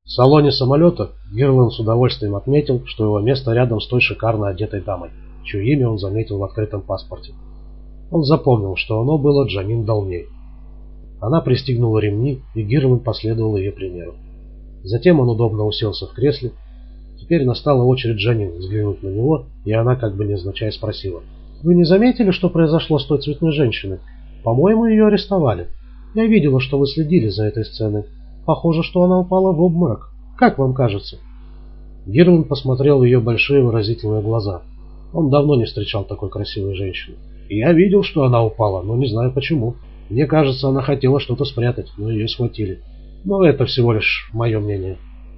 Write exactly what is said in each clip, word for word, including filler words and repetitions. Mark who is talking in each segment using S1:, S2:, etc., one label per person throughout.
S1: В салоне самолета Гирланд с удовольствием отметил, что его место рядом с той шикарно одетой дамой, чье имя он заметил в открытом паспорте. Он запомнил, что оно было Джанин Долней. Она пристегнула ремни, и Гирланд последовал ее примеру. Затем он удобно уселся в кресле. Теперь настала очередь Джанин взглянуть на него, и она как бы невзначай спросила: «Вы не заметили, что произошло с той цветной женщиной? По-моему, ее арестовали. Я видела, что вы следили за этой сценой. Похоже, что она упала в обморок. Как вам кажется?» Гирланд посмотрел в ее большие выразительные глаза. Он давно не встречал такой красивой женщины. И я видел, что она упала, но не знаю почему. Мне кажется, она хотела что-то спрятать, но ее схватили. Но это всего лишь мое мнение.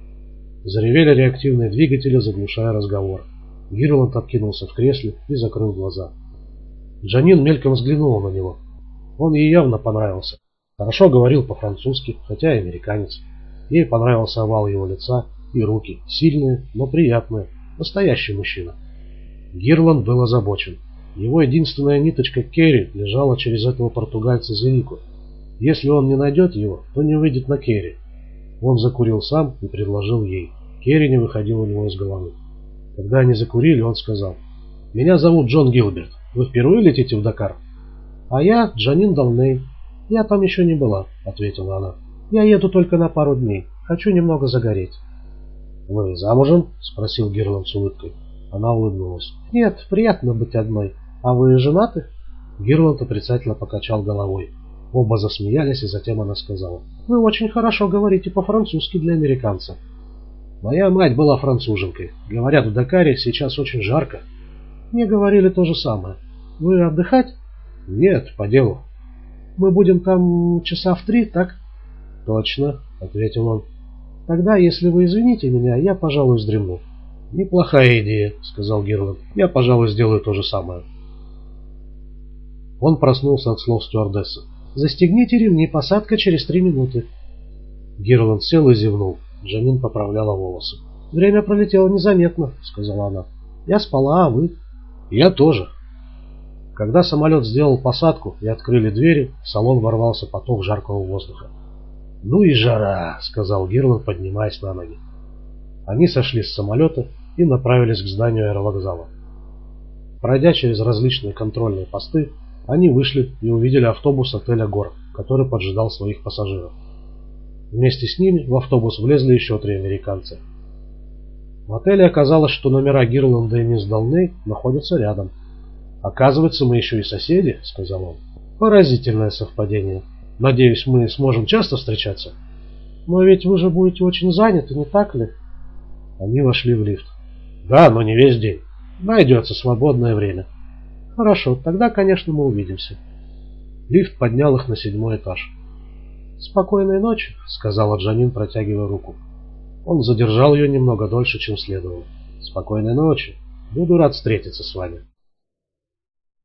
S1: Заревели реактивные двигатели, заглушая разговор. Гирланд откинулся в кресле и закрыл глаза. Джанин мельком взглянула на него. Он ей явно понравился. Хорошо говорил по-французски, хотя и американец. Ей понравился овал его лица и руки. Сильные, но приятные. Настоящий мужчина. Гирланд был озабочен. Его единственная ниточка Керри лежала через этого португальца Зерику. Если он не найдет его, то не выйдет на Керри. Он закурил сам и предложил ей. Керри не выходил у него из головы. Когда они закурили, он сказал: «Меня зовут Джон Гилберт. Вы впервые летите в Дакар?» «А я Джанин Долней. Я там еще не была», — ответила она. «Я еду только на пару дней. Хочу немного загореть». «Вы замужем?» — спросил Гирланд с улыбкой. Она улыбнулась. «Нет, приятно быть одной. А вы женаты?» Гирланд отрицательно покачал головой. Оба засмеялись, и затем она сказала: «Вы очень хорошо говорите по-французски для американца». «Моя мать была француженкой. Говорят, в Дакаре сейчас очень жарко». «Мне говорили то же самое. Вы отдыхать?» «Нет, по делу». «Мы будем там часа в три, так?» «Точно», — ответил он. «Тогда, если вы извините меня, я, пожалуй, вздремну». «Неплохая идея», — сказал Гирланд. «Я, пожалуй, сделаю то же самое». Он проснулся от слов стюардессы. «Застегните ремни, посадка через три минуты». Гирланд сел и зевнул. Джанин поправляла волосы. «Время пролетело незаметно», — сказала она. «Я спала, а вы?» «Я тоже». Когда самолет сделал посадку и открыли двери, в салон ворвался поток жаркого воздуха. «Ну и жара», — сказал Гирланд, поднимаясь на ноги. Они сошли с самолета и направились к зданию аэровокзала. Пройдя через различные контрольные посты, они вышли и увидели автобус отеля «Гор», который поджидал своих пассажиров. Вместе с ними в автобус влезли еще три американца. В отеле оказалось, что номера Гирланда и мисс Долней находятся рядом. «Оказывается, мы еще и соседи», — сказал он. «Поразительное совпадение. Надеюсь, мы сможем часто встречаться». «Но ведь вы же будете очень заняты, не так ли?» Они вошли в лифт. «Да, но не весь день. Найдется свободное время». «Хорошо, тогда, конечно, мы увидимся». Лифт поднял их на седьмой этаж. «Спокойной ночи», — сказала Джанин, протягивая руку. Он задержал ее немного дольше, чем следовало. «Спокойной ночи. Буду рад встретиться с вами».